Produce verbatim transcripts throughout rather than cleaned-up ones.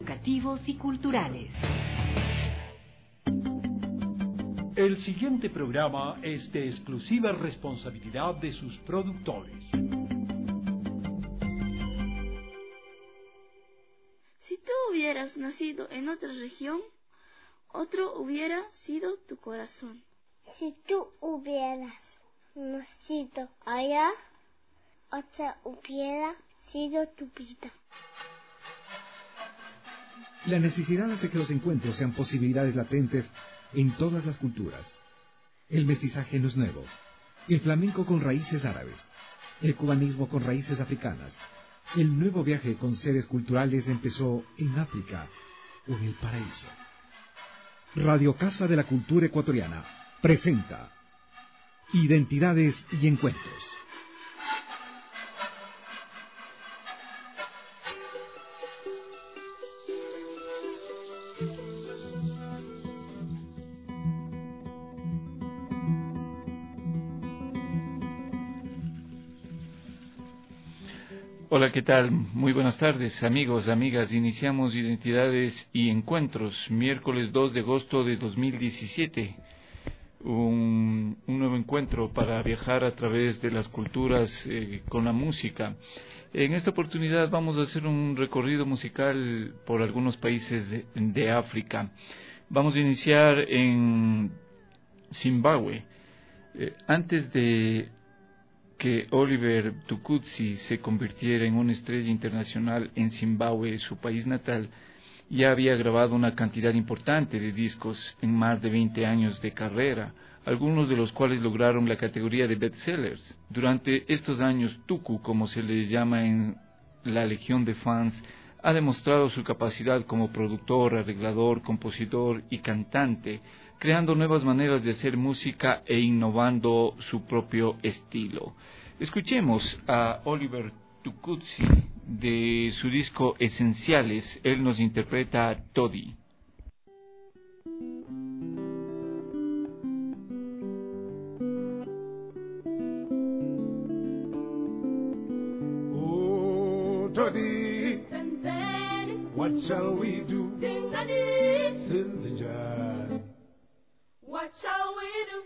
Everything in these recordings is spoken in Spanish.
educativos y culturales. El siguiente programa es de exclusiva responsabilidad de sus productores. Si tú hubieras nacido en otra región, otro hubiera sido tu corazón. Si tú hubieras nacido allá, otra hubiera sido tu vida. La necesidad hace que los encuentros sean posibilidades latentes en todas las culturas. El mestizaje no es nuevo. El flamenco con raíces árabes, el cubanismo con raíces africanas. El nuevo viaje con seres culturales empezó en África o en el paraíso. Radio Casa de la Cultura Ecuatoriana presenta Identidades y Encuentros. Hola, ¿qué tal? Muy buenas tardes, amigos, amigas. Iniciamos Identidades y Encuentros, miércoles dos de agosto de dos mil diecisiete. Un, un nuevo encuentro para viajar a través de las culturas eh, con la música. En esta oportunidad vamos a hacer un recorrido musical por algunos países de, de África. Vamos a iniciar en Zimbabue. Eh, antes de que Oliver Mtukudzi se convirtiera en una estrella internacional en Zimbabue, su país natal, ya había grabado una cantidad importante de discos en más de veinte años de carrera, algunos de los cuales lograron la categoría de bestsellers. Durante estos años, Tuku, como se le llama en la legión de fans, ha demostrado su capacidad como productor, arreglador, compositor y cantante, creando nuevas maneras de hacer música e innovando su propio estilo. Escuchemos a Oliver Mtukudzi de su disco Esenciales. Él nos interpreta a Toddy. Oh, Toddy, what shall we do? Sinzinjani. What shall we do?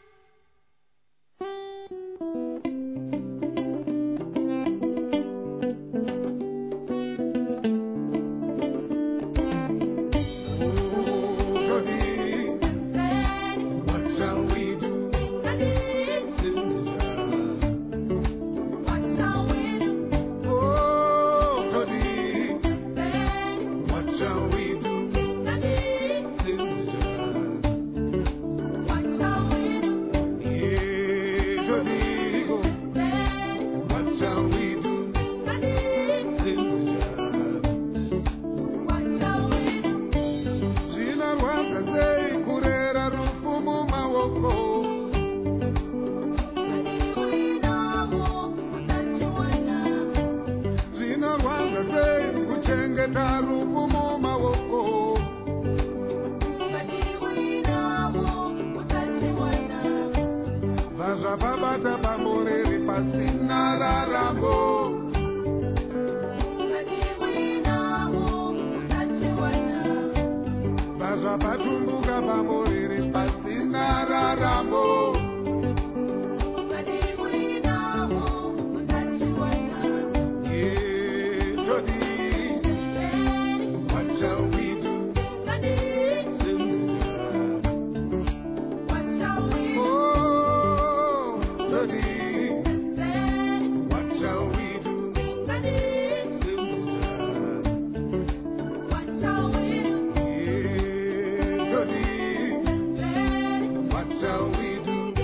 What shall we do?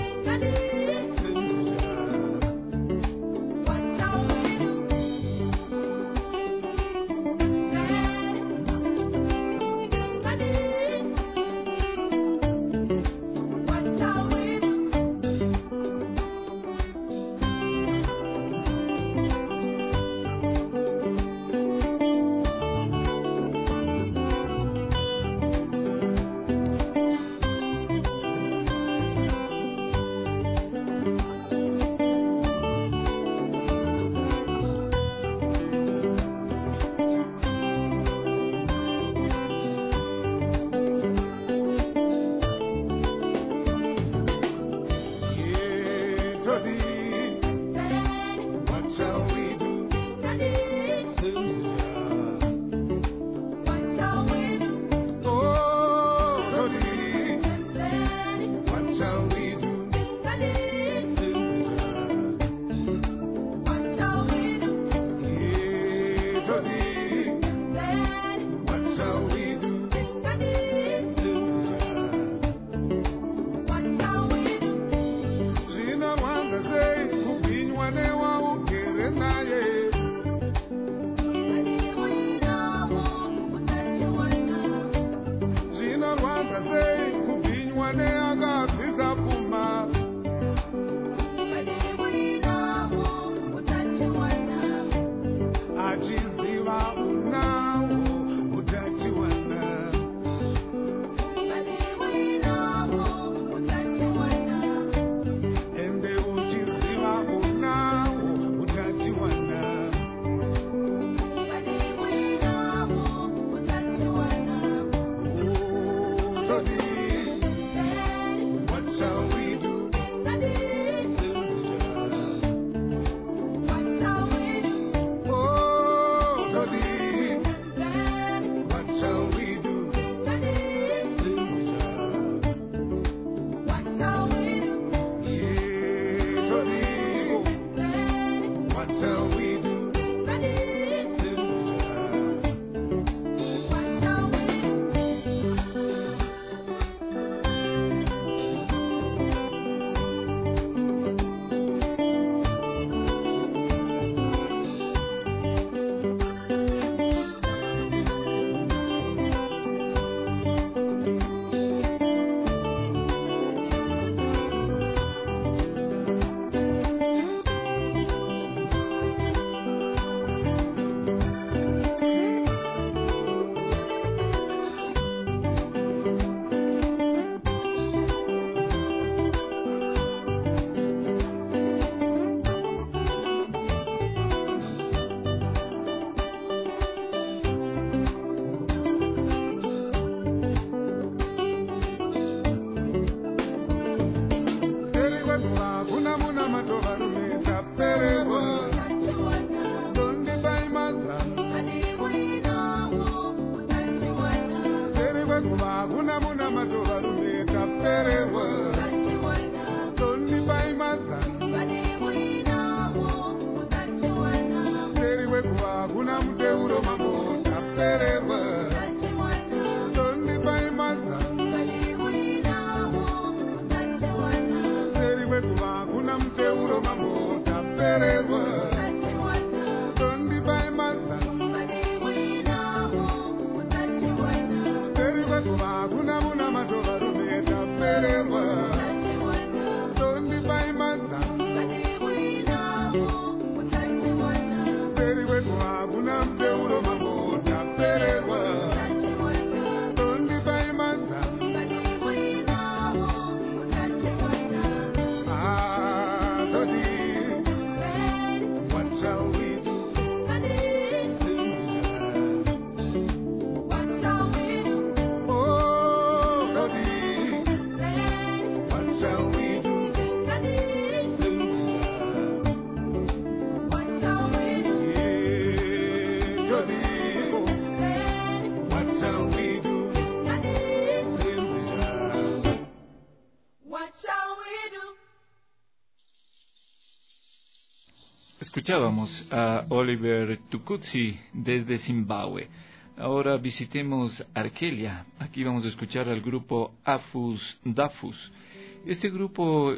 Escuchábamos a Oliver Tukutsi desde Zimbabue. Ahora visitemos Argelia. Aquí vamos a escuchar al grupo Afus Dafus. Este grupo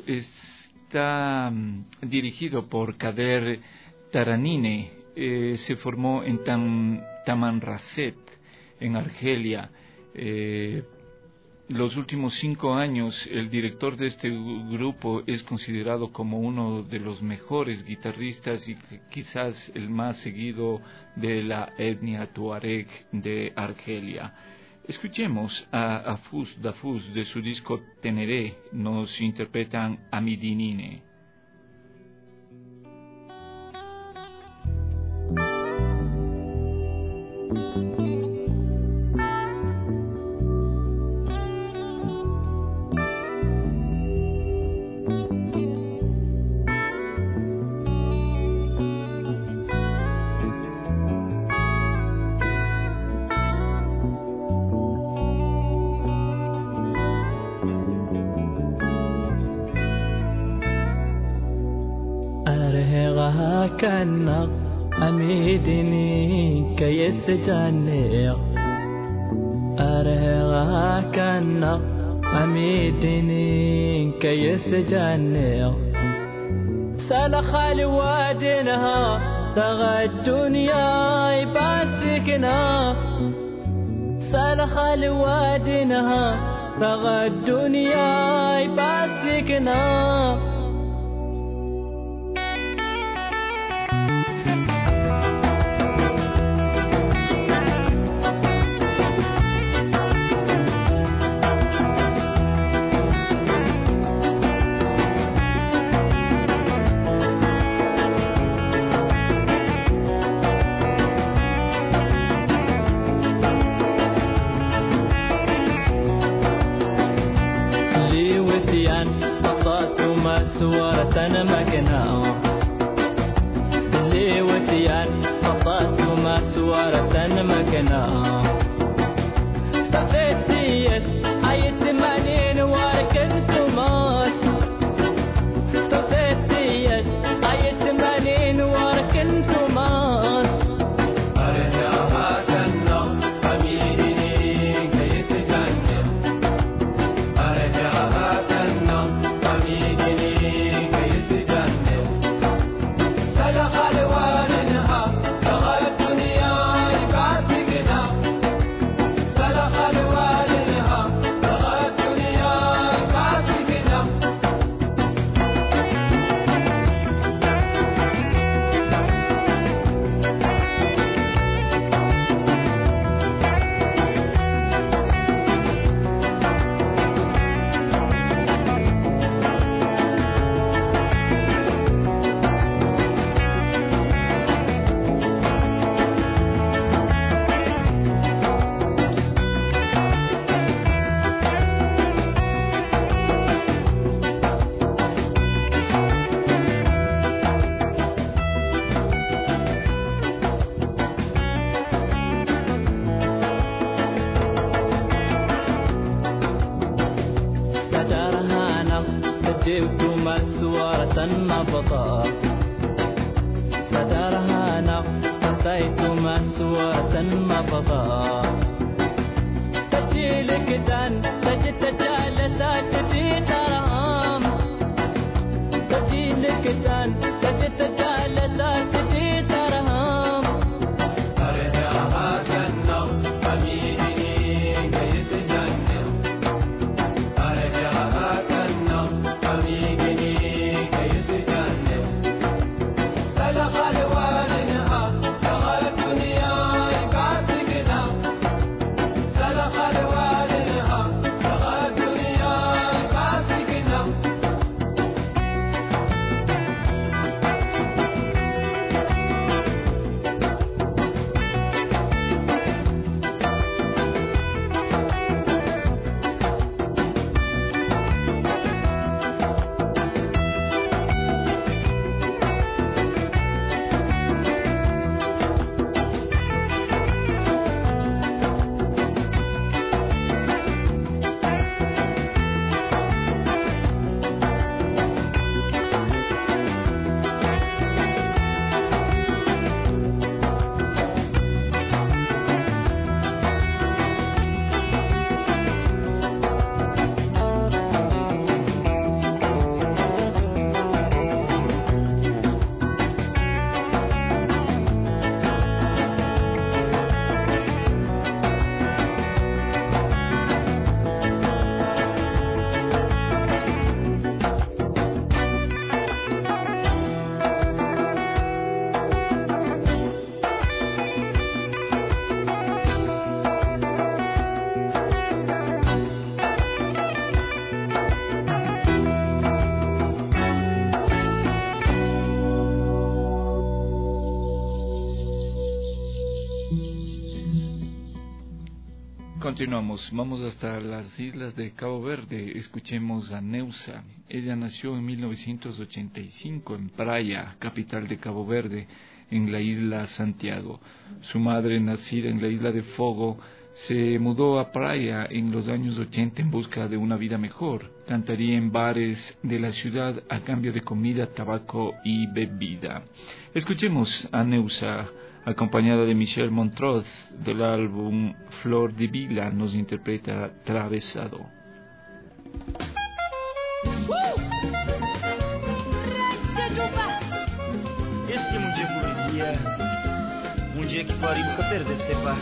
está um, dirigido por Kader Taranine. Eh, se formó en Tam, Tamanrasset, en Argelia. Eh, los últimos cinco años, el director de este grupo es considerado como uno de los mejores guitarristas y quizás el más seguido de la etnia tuareg de Argelia. Escuchemos a Afus Dafus de su disco Teneré. Nos interpretan Amidinine. كأنك أميدني كيس جانيق أرهغها كأنك أميدني كيس جانيق سلخ الوادنها تغى الدنيا يباسكنا سلخ الوادنها تغى الدنيا يباسكنا نبضا سترهانا أتيت مسورة نبضا تجي لكدان تجي تجالسا تجي ترهام تجي لكدان تجي تجالسا تجي ترهام Continuamos, vamos hasta las islas de Cabo Verde. Escuchemos a Neusa. Ella nació en mil novecientos ochenta y cinco en Praia, capital de Cabo Verde, en la isla Santiago. Su madre, nacida en la isla de Fogo, se mudó a Praia en los años ochenta en busca de una vida mejor. Cantaría en bares de la ciudad a cambio de comida, tabaco y bebida. Escuchemos a Neusa, acompañada de Michel Montrose, del álbum Flor de Vila, nos interpreta Travesado. Esse é um dia correria, um dia que faria nunca perder esse par.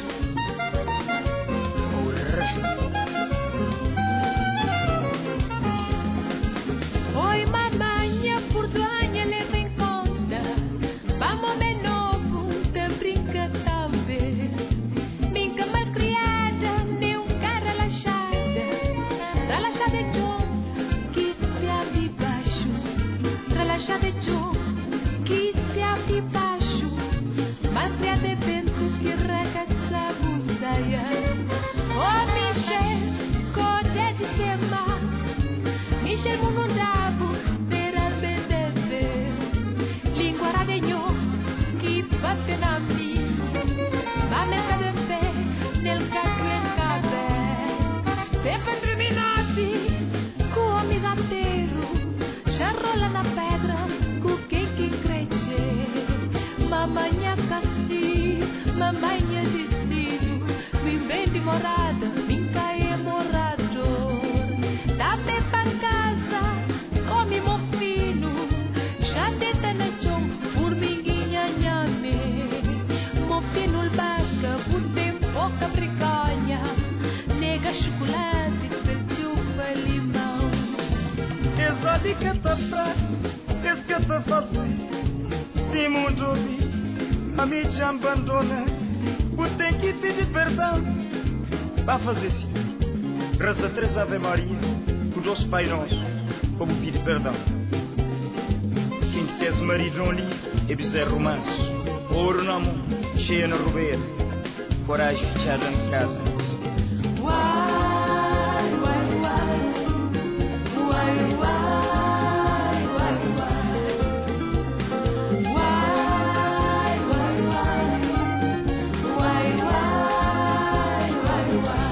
Oi, mamanha, por donha, leva em conta. Vamos me novo, te brinca também. Minha cama criada, nem um cara relaxada. Relaxada de um, que se abre baixo. Relaxada de um, que se abre baixo. Mas se de vento que regaça buzaia. Oh, Michel, code de tema. Michel Munundabo, pera bebê. Língua radenho, que bate na mim. Mameta de fé, nel caso em cabé. Sempre terminati, com o amigateiro. Já rola na pedra, com quem que cresce. Mamanha casti, mamanha destino. Vim bem de morada, vim cair morador. Dá-me para casa, come meu filho. Já tenta na chão, formiguinha nhame. Meu filho basca, por bem pouca briganha. Nega chocolate, perchuva limão. Exótica tá fraca, esse que tá fazendo. Se muito ouvir, a mim te abandona. Por tem que pedir perdão. Vai fazer assim, reza três Ave Maria. O nosso Pai Nosso, como pedir perdão. Quem que tens marido não li, é bezerro romance. Ouro na mão, cheia na rubeira. Coragem fechada em casa. Uai, uai, uai. Uai, uai, uai, uai. Uai, uai, uai. Uai, uai, uai, uai.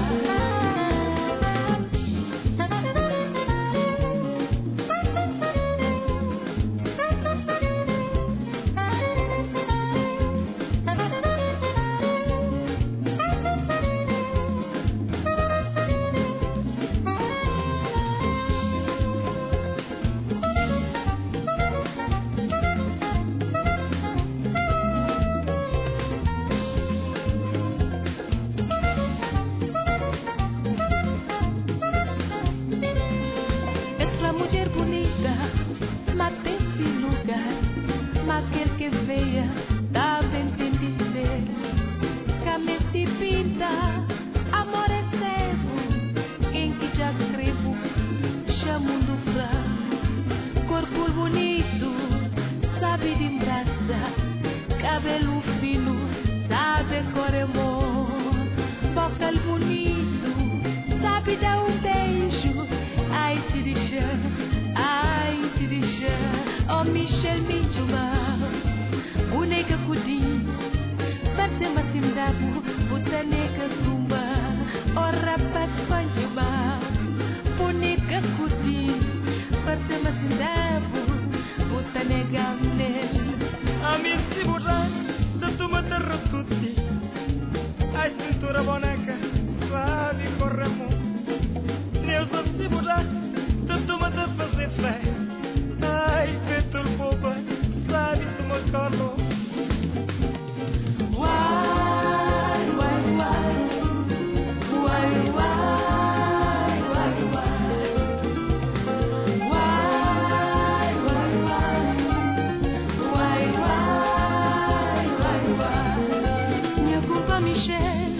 Michel Mijuma, Buneka Kudi, Batema Simdabu, Butaneka Zumba, Ora Bat Panjuma, Buneka Kudi, Batema Simdabu, Butaneka Mel. Amin Siburan, Tatuma Terrotuti, a cintura boneca, suave e corremo. Neus of Siburan, Tatuma de fazer festa. Ai, Petur Boba, sabe se mocolo. Why, why, why, why, why, why, why, why, why, why, why, why, why. Minha culpa, Michel,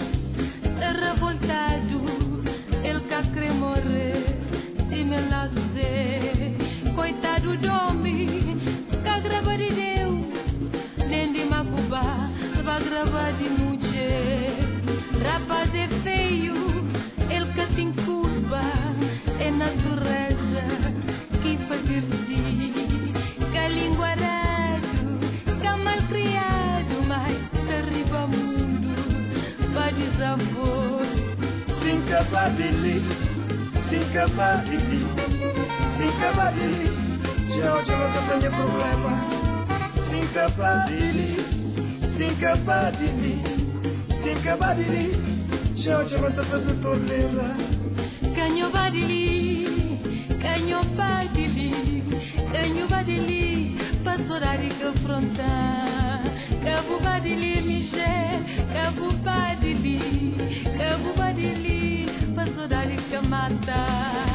revoltado, ele cá quer morrer, e me lazer. Coitado de homem, que agrava de Deus, nem de Macuba, vai gravar de mulher. Rapaz é feio, ele que tem curva, é natureza que faz si. Que língua arado, que mal criado, mas derriba mundo, vai desavor. Sem capaz de ler, sem capaz de ler. Sem capaz de ler, já já não tenho problema. Sem capaz de ler, sem capaz de ler, sem capaz de ler, já já não tenho problema. Canho badili, canho badili, canho badili, pastorari que fronta. Cabo badili, Michel, cabo badili, cabo badili, pastorari que mata.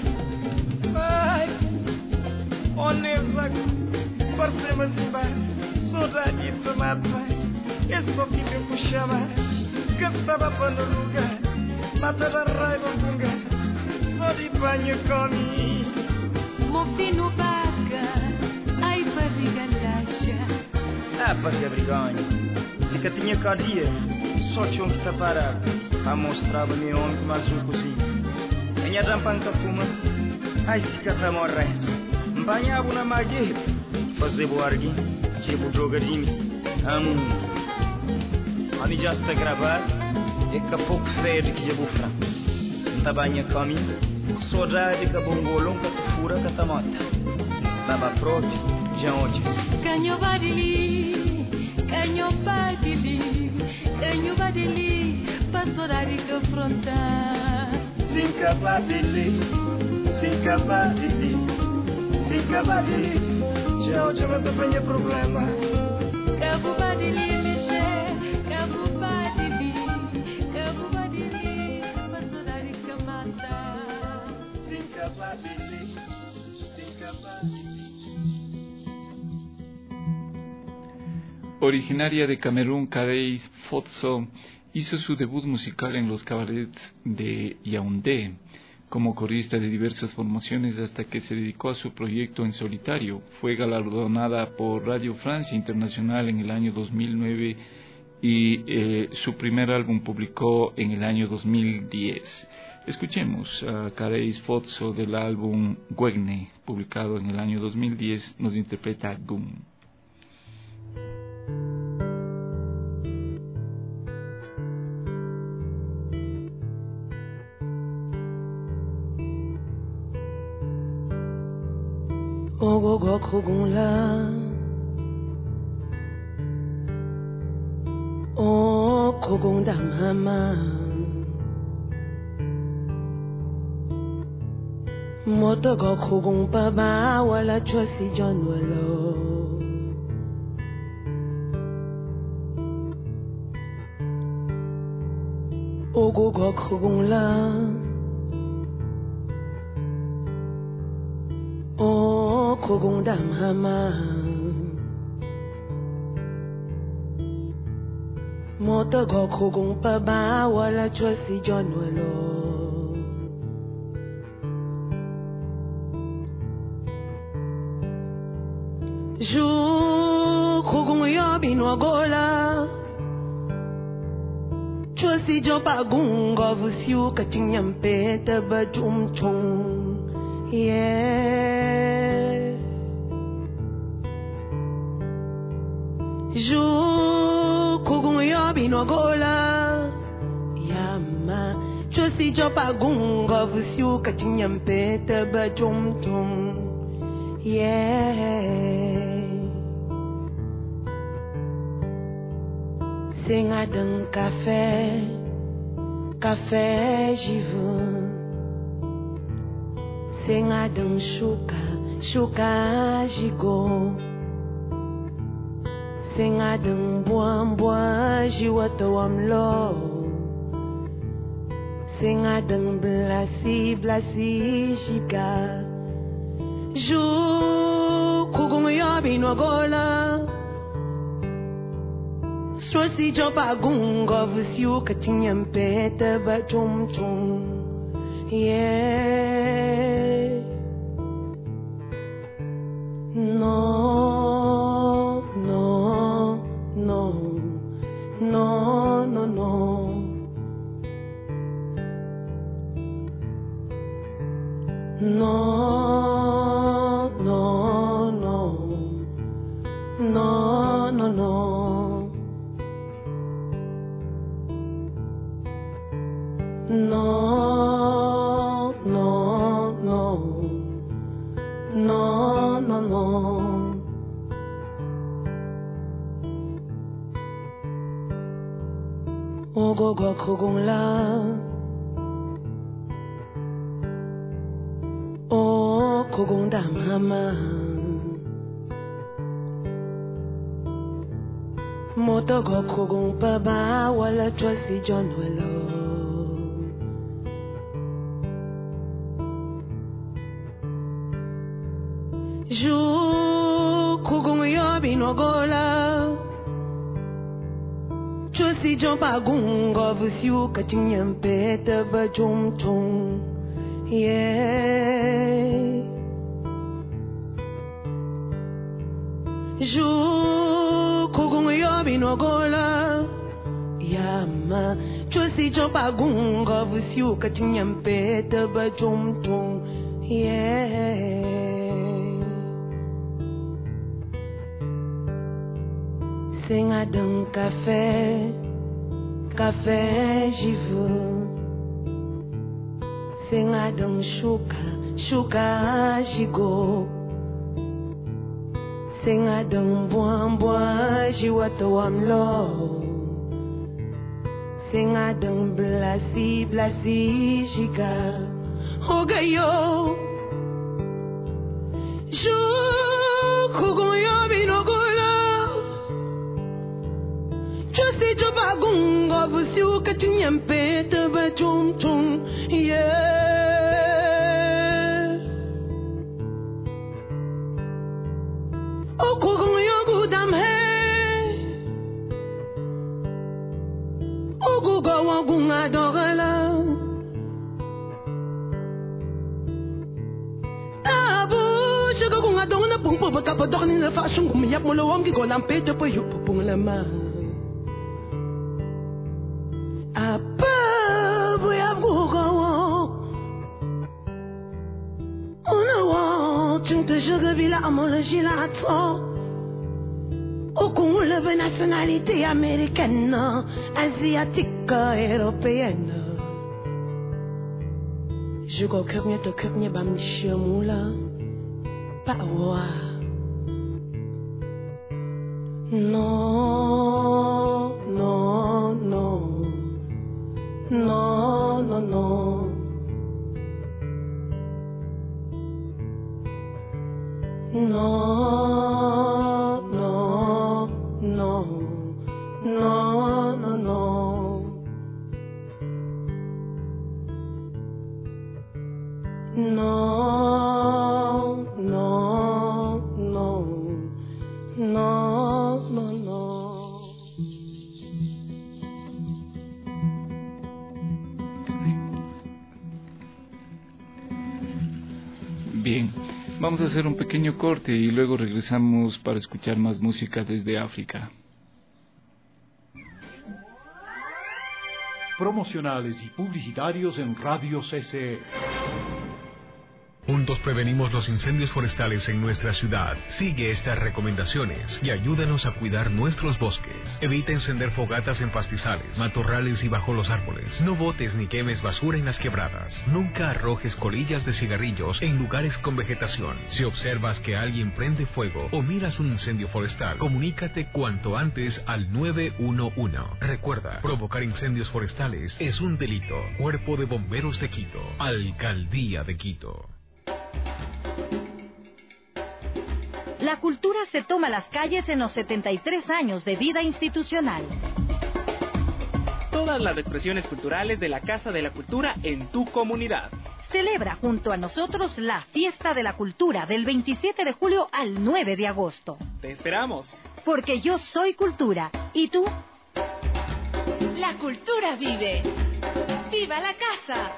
Ai, honesta, parcema zimba, saudade de mata. Esse pouquinho que puxava, que estava para no lugar, mata da raiva funga, só de banho comi. Mofino baga, ai barriga laxa. Ah, barriga brigônia, se que tinha cadia, só tinha que tapar a mostrar o meu homem mais um cozinho. Minha dampanca fuma. Ai, se que tá morrendo, banhava na magia, fazer boargui, tipo droga de mim. Amo, a mim já está gravado, e que pouco feio que já bufra. Não banha comigo, saudade que bongolão que fura que tá morta. Estava pronto, já ontem. Canho badili, canho badili, canho badili, pastorari que fronta. Sem capaz de ler. Sem capaz de ler, sem capaz de ler, já já não tenho problema. Cabo badili, Michel, cabo badili, cabo badili, pastorari que mata. Sem capaz de ler, sem capaz de ler. Originaria de Camerún, Kadeis Fotso hizo su debut musical en los cabarets de Yaoundé como corista de diversas formaciones hasta que se dedicó a su proyecto en solitario. Fue galardonada por Radio Francia Internacional en el año dos mil nueve y eh, su primer álbum publicó en el año dos mil diez. Escuchemos a Kadeis Fotso del álbum Gwegne, publicado en el año dos mil diez, nos interpreta Gum. Ogogo kugunla, o kugunda mama, moto go kugun baba wala chosi John walo. Ogogo kugunla. Oh, kugunda mama, moto go kugung pa ba wala chosi John walo. Ju kugung yo binwagola, chosi John pa gunga vusiu katinyampe taba jum chung. Yeah, Ju kugun yobi no gola Yama Chosi jopa gunga Vusiu kachinyampe ba tum tum Yeah Senga d'un café Café j'y veux Senga d'un shuka Shuka j'y go Senga d'un buan buan j'y wato amlo Senga d'un blasi blasi j'y ga Ju kugung yobi no gola Swasi jopa gunga Vusiu kachinyampe ba tum tum Yeah No, no, no, no, no, no. No, no, no, no, no, no. No, no, no. No, no, no. Ogo go kugung la. O kugung da mama. Moto go kugung pa ba wala chosi John welo. Ju kugung yobi no gola Chosi jompa gunga Vusiu kachinyampe ba tum tum Yeah Ju kugung yobi no gola Yama Chosi jompa gunga Vusiu kachinyampe ba tum tum Yeah Senga d'un café, café j'y veux. Senga d'un shuka, shuka j'y go. Senga d'un buan buan j'y wato amlo. Senga d'un blasi blasi j'y ga. Oga yo, ju kugun yobi no gola. Chosi jopa gunga Vusiu kachinyampe ba tum tum Yeah O kugung yogu dam he O guga wagunga dogala Tabu Suga gunga dongna pung pung Baka dogni na fa sung Kumiyap mo lawam ki golam pete pa yup pung lama Apa buya bugawo Ona wa Chunta sugar bila amola gilato O con la nationalité américaine Asiatique, européenne Je go kebnya to kebnya bam shamula Pa wa No, no, no No, no, no. No, no, no. No, no, no. No, no, no. No, no, no. Bien, vamos a hacer un pequeño corte y luego regresamos para escuchar más música desde África. Promocionales y publicitarios en Radio C C E. Juntos prevenimos los incendios forestales en nuestra ciudad. Sigue estas recomendaciones y ayúdanos a cuidar nuestros bosques. Evita encender fogatas en pastizales, matorrales y bajo los árboles. No botes ni quemes basura en las quebradas. Nunca arrojes colillas de cigarrillos en lugares con vegetación. Si observas que alguien prende fuego o miras un incendio forestal, comunícate cuanto antes al nueve uno uno. Recuerda, provocar incendios forestales es un delito. Cuerpo de Bomberos de Quito. Alcaldía de Quito. La cultura se toma las calles en los setenta y tres años de vida institucional. Todas las expresiones culturales de la Casa de la Cultura en tu comunidad. Celebra junto a nosotros la Fiesta de la Cultura del veintisiete de julio al nueve de agosto. Te esperamos. Porque yo soy cultura. ¿Y tú? La cultura vive. ¡Viva la casa!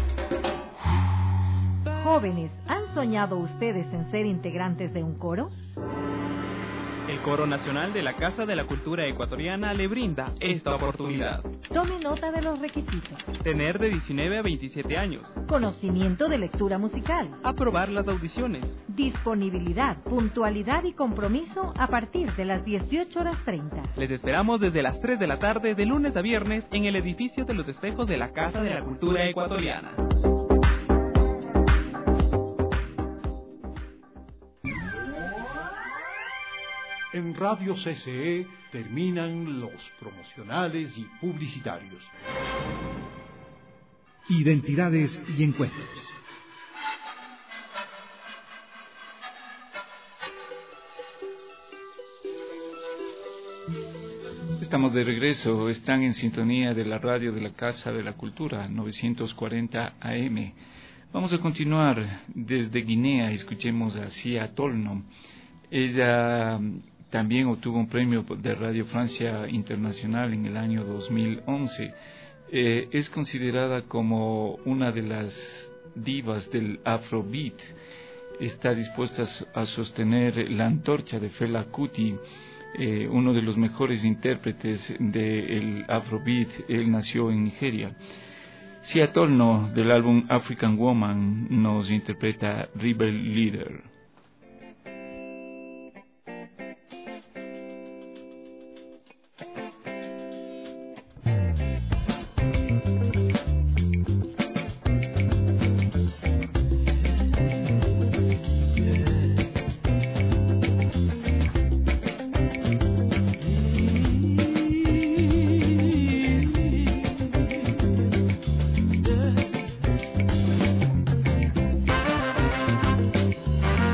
Jóvenes, ¿han soñado ustedes en ser integrantes de un coro? El Coro Nacional de la Casa de la Cultura Ecuatoriana le brinda esta oportunidad. Tome nota de los requisitos. Tener de diecinueve a veintisiete años. Conocimiento de lectura musical. Aprobar las audiciones. Disponibilidad, puntualidad y compromiso a partir de las dieciocho horas treinta. Les esperamos desde las tres de la tarde de lunes a viernes en el edificio de los espejos de la Casa de la Cultura Ecuatoriana. En Radio C C E terminan los promocionales y publicitarios. Identidades y encuentros. Estamos de regreso, están en sintonía de la radio de la Casa de la Cultura, novecientos cuarenta A M. Vamos a continuar desde Guinea, escuchemos a Sia Tolno. Ella también obtuvo un premio de Radio Francia Internacional en el año dos mil once. Eh, es considerada como una de las divas del Afrobeat. Está dispuesta a sostener la antorcha de Fela Kuti, eh, uno de los mejores intérpretes del Afrobeat. Él nació en Nigeria. Sia Tolno, del álbum African Woman, nos interpreta Rebel Leader. Yeah.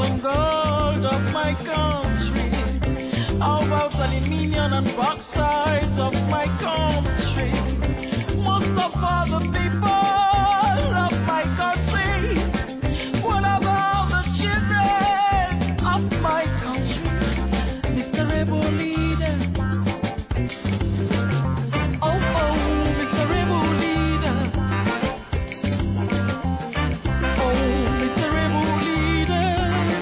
and gold of my country? How about aluminium and bauxite of my country? Most of all the people of my country. What about the children of my country? Mister Rebel Leader. Oh, oh, Mister Rebel Leader. Oh, Mister Rebel Leader.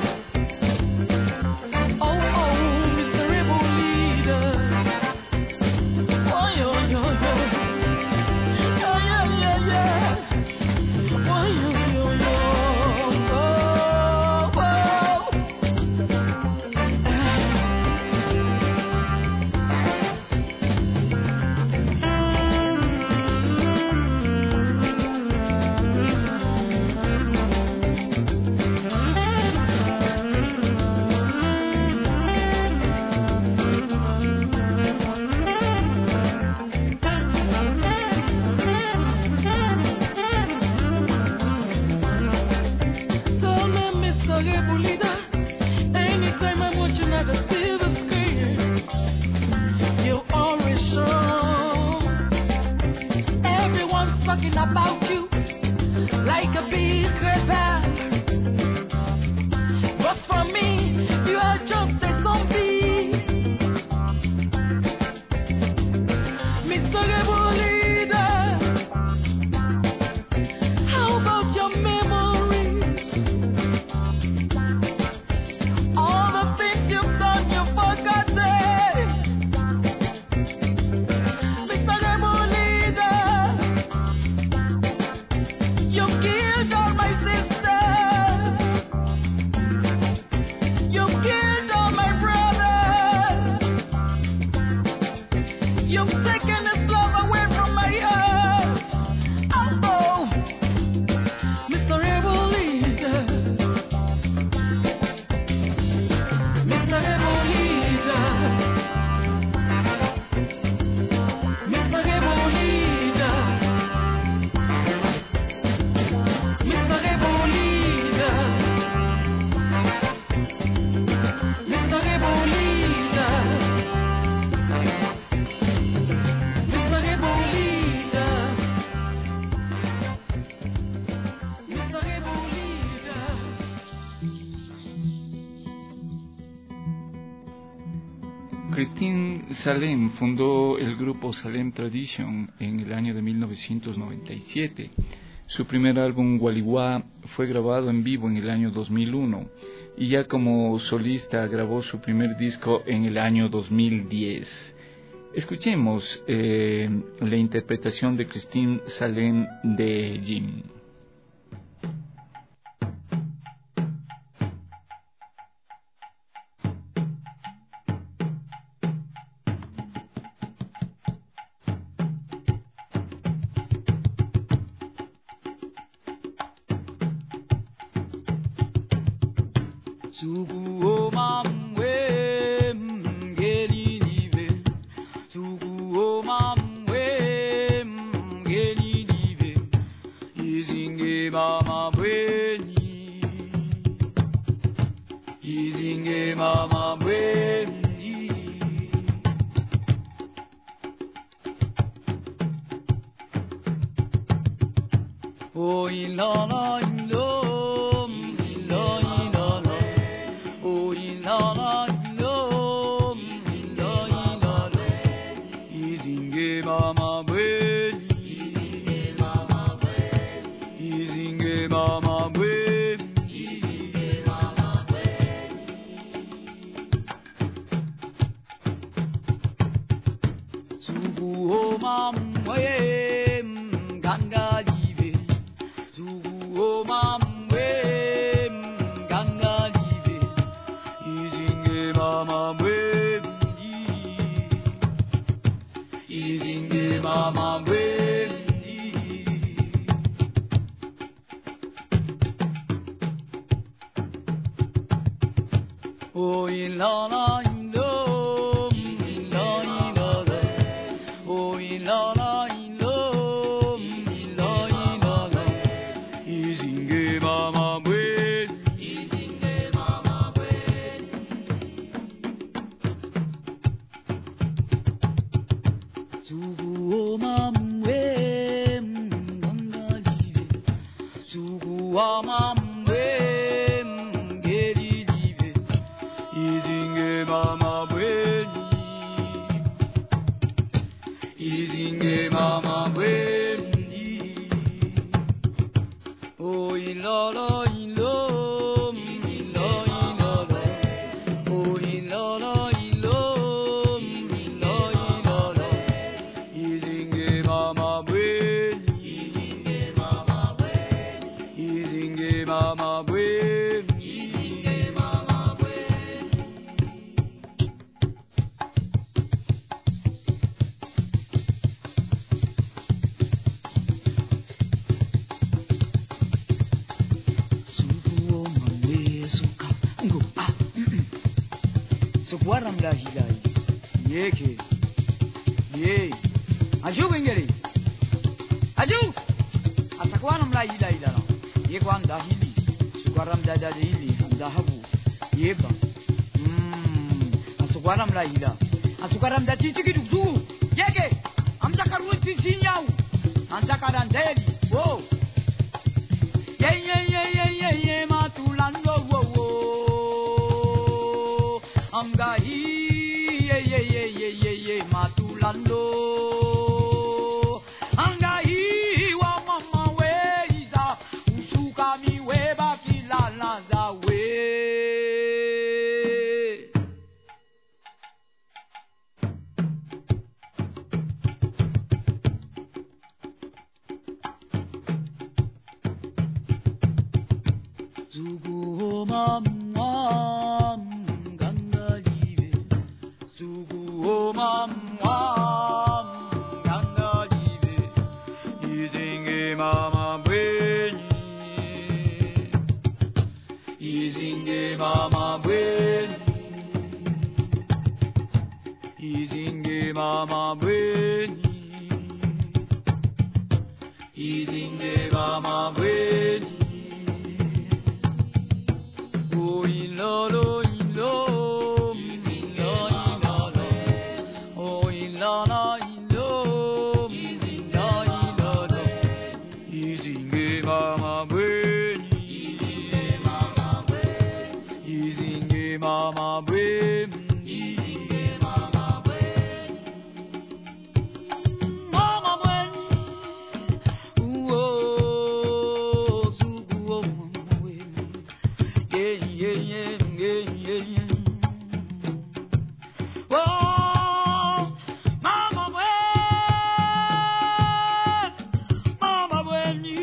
Oh, oh, Mister Rebel Leader. Oh, yo, yo, yo. Oh, yeah, yeah, yeah. Oh, yo, yo, yo. Oh, oh. Tell me, Mister Rebel Leader, anytime I watch another silver screen, you always show. Everyone's talking about you like a big crab. But for me, you are just a zombie. Mister Rebel Leader, how about your memories? All the things you've done, you forgot it. Mister Rebel Leader, you killed all my sisters. You killed all my brothers. You've taken this love away from my heart. Oh, oh, Mister Rebel Leader. Mister Rebel Leader. Mister Rebel Leader. Mister Rebel Leader. Mister Rebel Leader. Mister Rebel Leader. Mister Rebel Leader. Christine Salem fundó el grupo Salem Tradition en el año de mil novecientos noventa y siete. Su primer álbum, Waliwa, fue grabado en vivo en el año dos mil uno y ya como solista grabó su primer disco en el año dos mil diez. Escuchemos eh, la interpretación de Christine Salem de Jim. Sugu mamwe mgeni nive. Sugu mamwe mgeni nive. Izinge mama bweni. Izinge mama bweni. Oh ilala ilo. Mama Bweni, Izinge Mama Bweni, Izinge Mama Bweni. Sugu o mamwe ganga live, Sugu o mamwe ganga live, Izinge Mama Bweni, Izinge Mama Bweni. Oh ilala ilo, ilala ilala. Oh ilala ilo, ilala ilala. Izinge Mama Bweni, Izinge Mama asukwaram la hilai yeke ye aju ngeli aju asukwaram la hilai la ye kwan da hili sukwaram da da hili da habu yeba mm asukwaram la hila asukwaram da chichi kiduzu yeke amtaka ruti chinyau amtaka dandeli wo ye ye ye ye ye ye matulando wo wo amgahi ye ye ye ye ye ye matulando amgahi wa mama weiza usuka mi weba kilala za we zugu mama Mama Bweni, Izinge Mama Bweni, Izinge Mama Bweni, Izinge Mama Bweni, Oh ilolo ilo, Izinge Mama Bweni, Oh ilana ilo, Izinge ilolo. Izinge Mama Bweni, Izinge Mama Bweni, Izinge Mama Bweni, Izinge Mama Bweni, Mama Bweni, oh, Sugu oh Mama Bweni, yeah yeah yeah yeah yeah yeah, oh, Mama Bweni, Mama Bweni.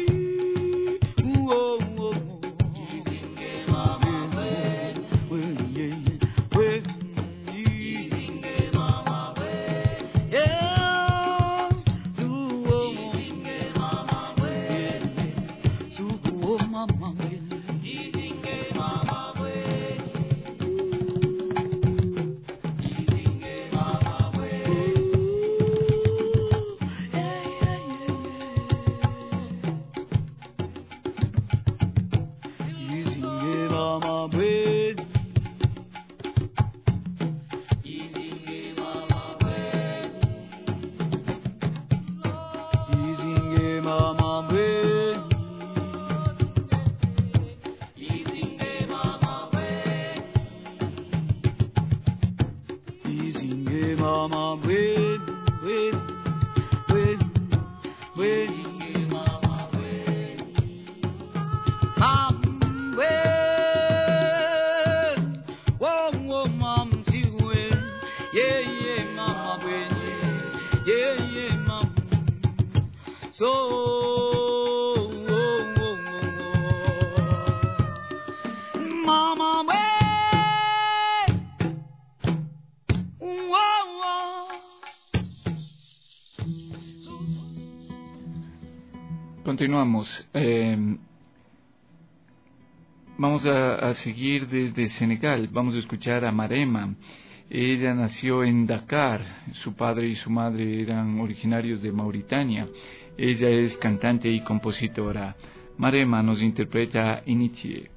Mama Bweni, Bweni, Bweni, Bweni, Mama Bweni, Mama Bweni, oh oh Mama Bweni, yeah yeah Mama Bweni, yeah yeah Mama, so oh oh oh oh, Mama Bweni. Continuamos. Eh, vamos a, a seguir desde Senegal. Vamos a escuchar a Marema. Ella nació en Dakar. Su padre y su madre eran originarios de Mauritania. Ella es cantante y compositora. Marema nos interpreta Initie.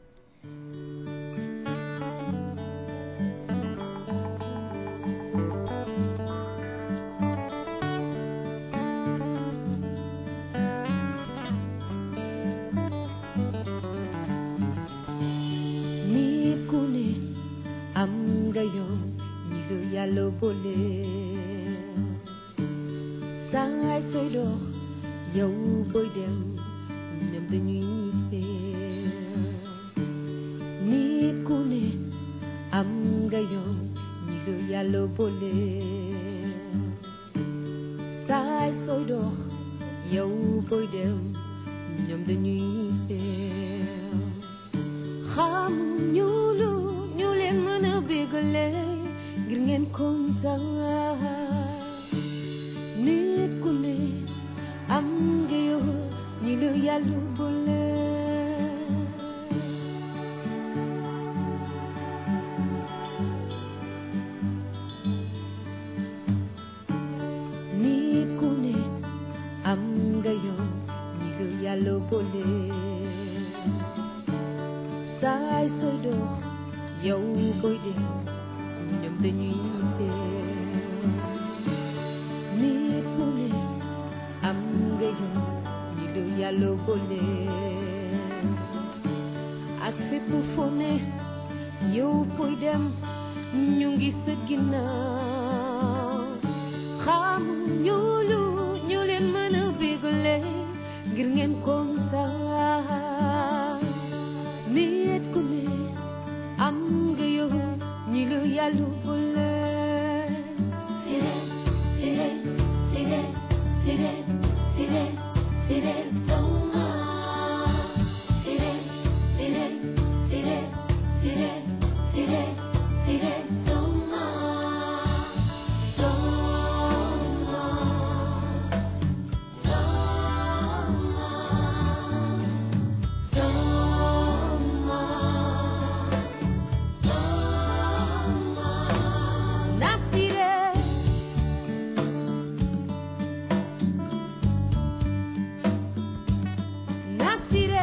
boole saay sooy dox yow ñi koy def ñoom dañuy seet nit mu ne am nga yow ñi do yàlla boole ak fépp foo ne yow fooy dem ñu ngi sa ginnaaw xam ñu lu ñu leen mën a bégale ngir ngeen kontaan nit ku ne am nga yow ñi lu yàlla boole sire sire sire sire sire sire soma sire sire sire sire sire sire soma soma soma soma soma nasire nasire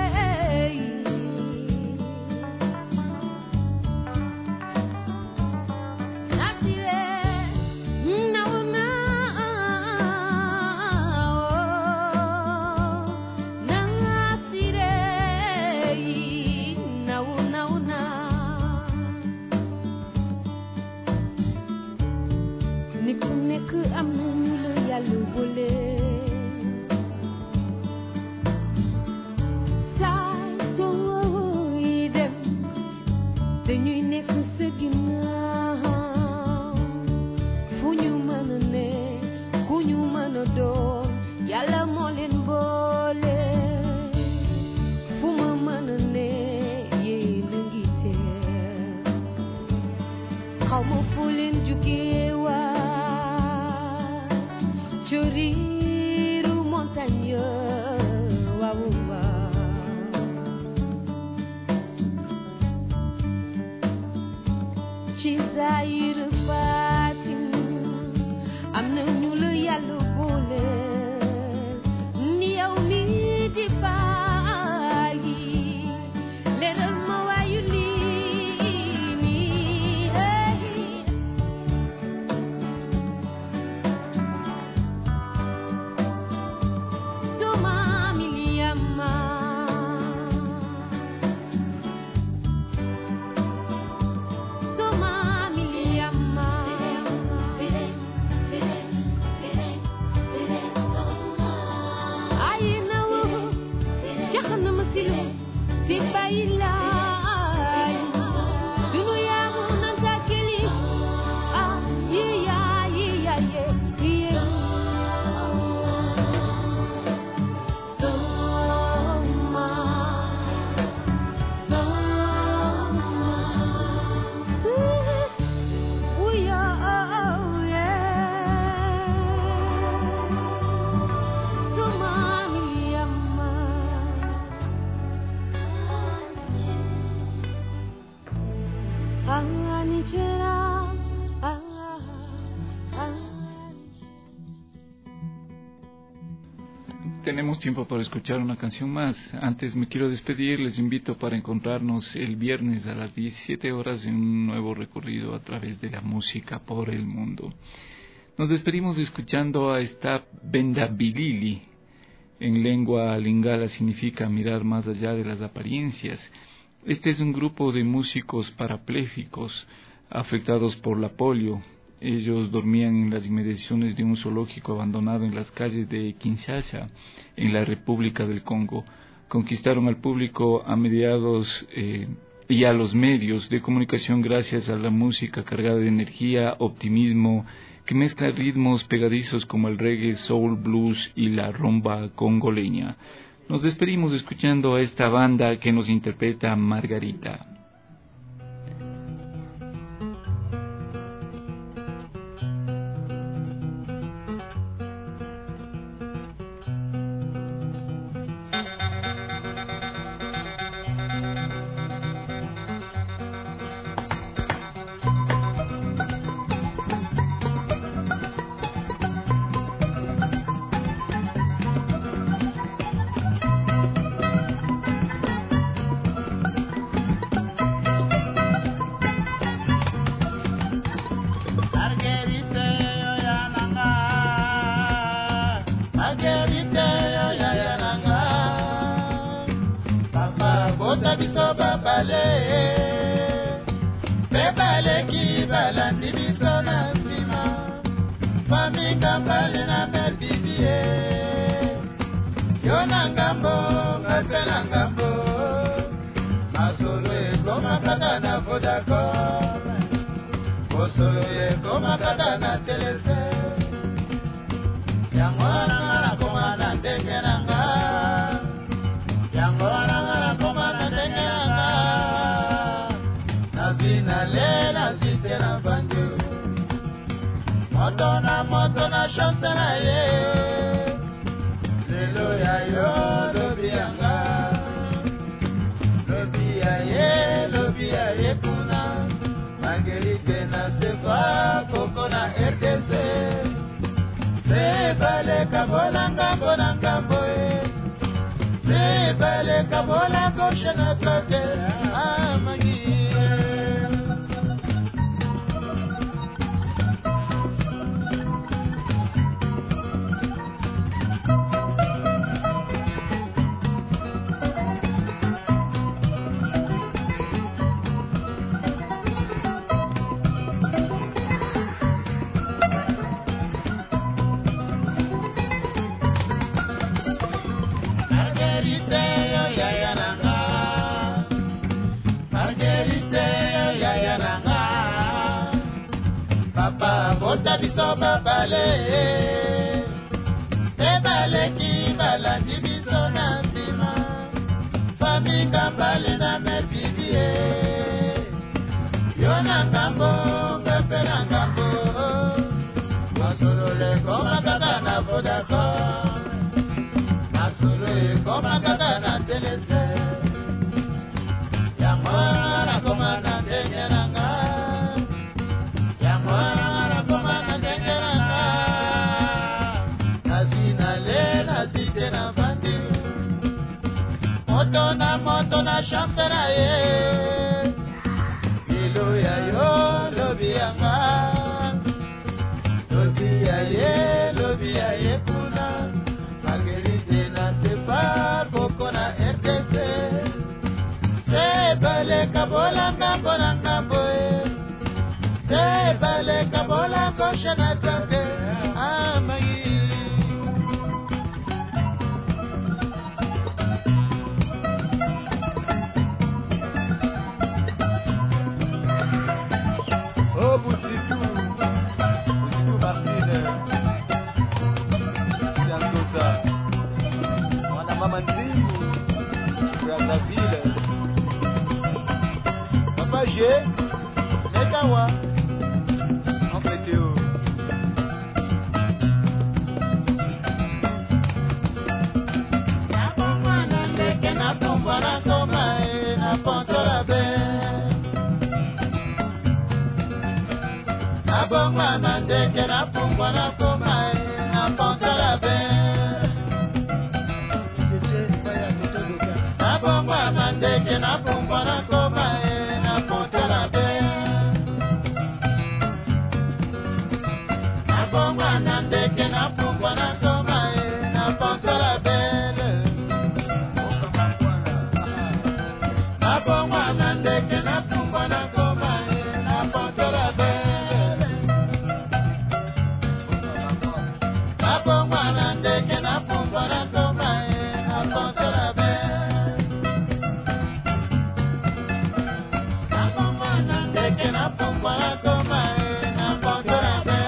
dañuy nekk sa ginnaaw fu ñu mën a ne ku ñu mën a doon yàlla moo leen boole fu ma mën a ne yéen a ngi teew xaw ma fu leen jugee waa coriiru montagne waaw waaw ci zahir baatin am na ñu la yàlla boole ni yow mi di bàyyi leeral ma waayu lii nii suma miliyama Tibailai dunia munanta kili ah yeah yeah yeah yeah soma soma we are yeah soma miliyama Tenemos tiempo para escuchar una canción más. Antes me quiero despedir, les invito para encontrarnos el viernes a las diecisiete horas en un nuevo recorrido a través de la música por el mundo. Nos despedimos escuchando a esta Benda Bilili. En lengua lingala significa mirar más allá de las apariencias. Este es un grupo de músicos parapléjicos afectados por la polio. Ellos dormían en las inmediaciones de un zoológico abandonado en las calles de Kinshasa, en la República del Congo. Conquistaron al público a mediados eh, y a los medios de comunicación gracias a la música cargada de energía, optimismo, que mezcla ritmos pegadizos como el reggae, soul, blues y la rumba congoleña. Nos despedimos escuchando a esta banda que nos interpreta Margarita. bale bebale ki balandi biso na nsima fami kambale na mer bibie yo na ngambo ngape na ngambo masolo ekoma kaka na Vodacom Osolo ekoma kaka na Telese yango wana ngara koma na ndenge nanga yango wana ngara koma na ndenge nanga nazina le nazite na bandu moto na moto na chante na ye lelo ya yo lobi yanga lobi ya ye lobi ya ye kuna Marguerite na sefa koko na R D C se bale kabola ngambo na ngambo se bale kabola koshe na kake amagi Bota biso babale bebale ki balandi biso na nsima fami kambale na mer bibie yo na ngambo pepe na ngambo masolo le koma kaka na Vodacom masolo le koma kaka na Telese yango na koma na ndenge nanga yango moto na moto na chante na ye ilo ya yo lobi yanga lobi ya ye lobi ya ye kuna Marguerite na sefa koko na R D C se bale kabola ngambo na ngambo se bale kabola koshe na take amagi Papa G, Nekawa, en météo. Abongwana ndeke na pungwa na koma na ponta la mer abongwana ndeke na pungwa na koma na ponta la mer abongwana ndeke na pungwa na koma na ponta la mer abongwana ndeke na pungwa na koma na ponta la mer abongwana ndeke na pungwa na koma na ponta la mer abongwana ndeke na pungwa na koma na ponta la mer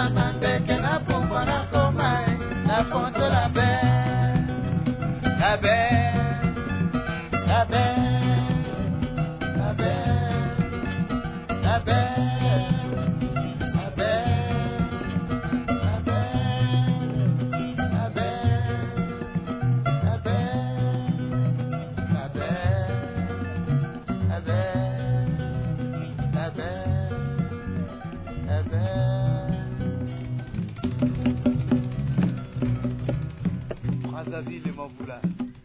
mamande que na pompa na comai, na ponta la belle, la belle, la belle, la belle, la belle. David Mavula.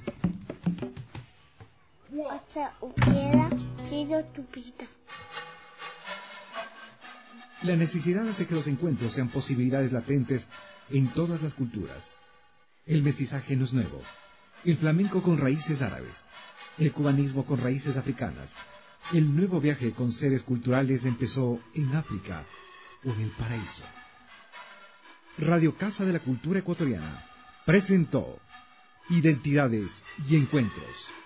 O sea, hubiera sido tu vida. La necesidad hace que los encuentros sean posibilidades latentes en todas las culturas. El mestizaje no es nuevo. El flamenco con raíces árabes. El cubanismo con raíces africanas. El nuevo viaje con seres culturales empezó en África o en el paraíso. Radio Casa de la Cultura Ecuatoriana presentó Identidades y Encuentros.